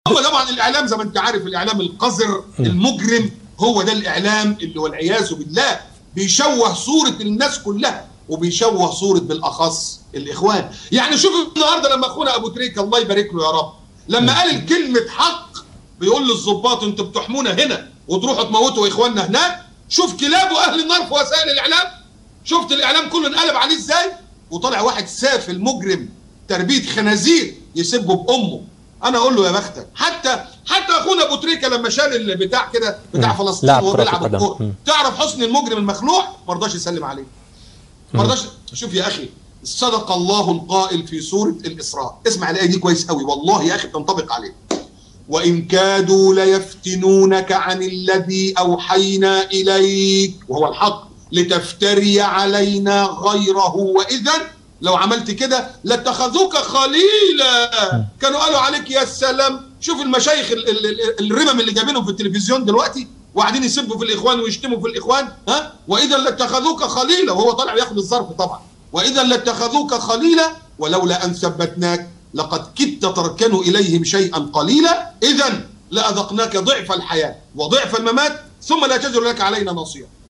هو طبعا الاعلام زي ما انت عارف، الاعلام القذر المجرم، هو ده الاعلام اللي والعياذ بالله بيشوه صوره الناس كلها، وبيشوه صوره بالاخص الاخوان. يعني شوف النهارده لما اخونا ابو تريكه الله يبارك له يا رب، لما قال الكلمه حق بيقول للظباط انتوا بتحمونا هنا وتروحوا تموتوا اخواننا هناك. شوف كلاب واهل النار في وسائل الاعلام، شفت الاعلام كله انقلب عليه ازاي، وطلع واحد سافل مجرم تربيه خنازير يسبه بامه. انا اقول له يا بختك. حتى اخونا ابو تريكه لما شال البتاع كده بتاع فلسطين وهو بيلعب الكوره، تعرف حسني المجرم المخلوع ما رضاش يسلم عليه، ما رضاش. شوف يا اخي، صدق الله القائل في سوره الاسراء، اسمع الايه دي كويس قوي والله يا اخي بتنطبق عليه. وان كادوا ليفتنونك عن الذي اوحينا اليك وهو الحق لتفتري علينا غيره واذا لو عملت كده لاتخذوك خليلا. كانوا قالوا عليك يا سلام. شوف المشايخ الرمم اللي جايبينهم في التلفزيون دلوقتي وقاعدين يسبوا في الاخوان ويشتموا في الاخوان، ها، واذا لاتخذوك خليلا، وهو طالع ياخد الظرف طبعا. واذا لاتخذوك خليلا ولولا ان ثبتناك لقد كدت تركنوا اليهم شيئا قليلا اذا لاذقناك ضعف الحياه وضعف الممات ثم لا تجد لك علينا نصيرا.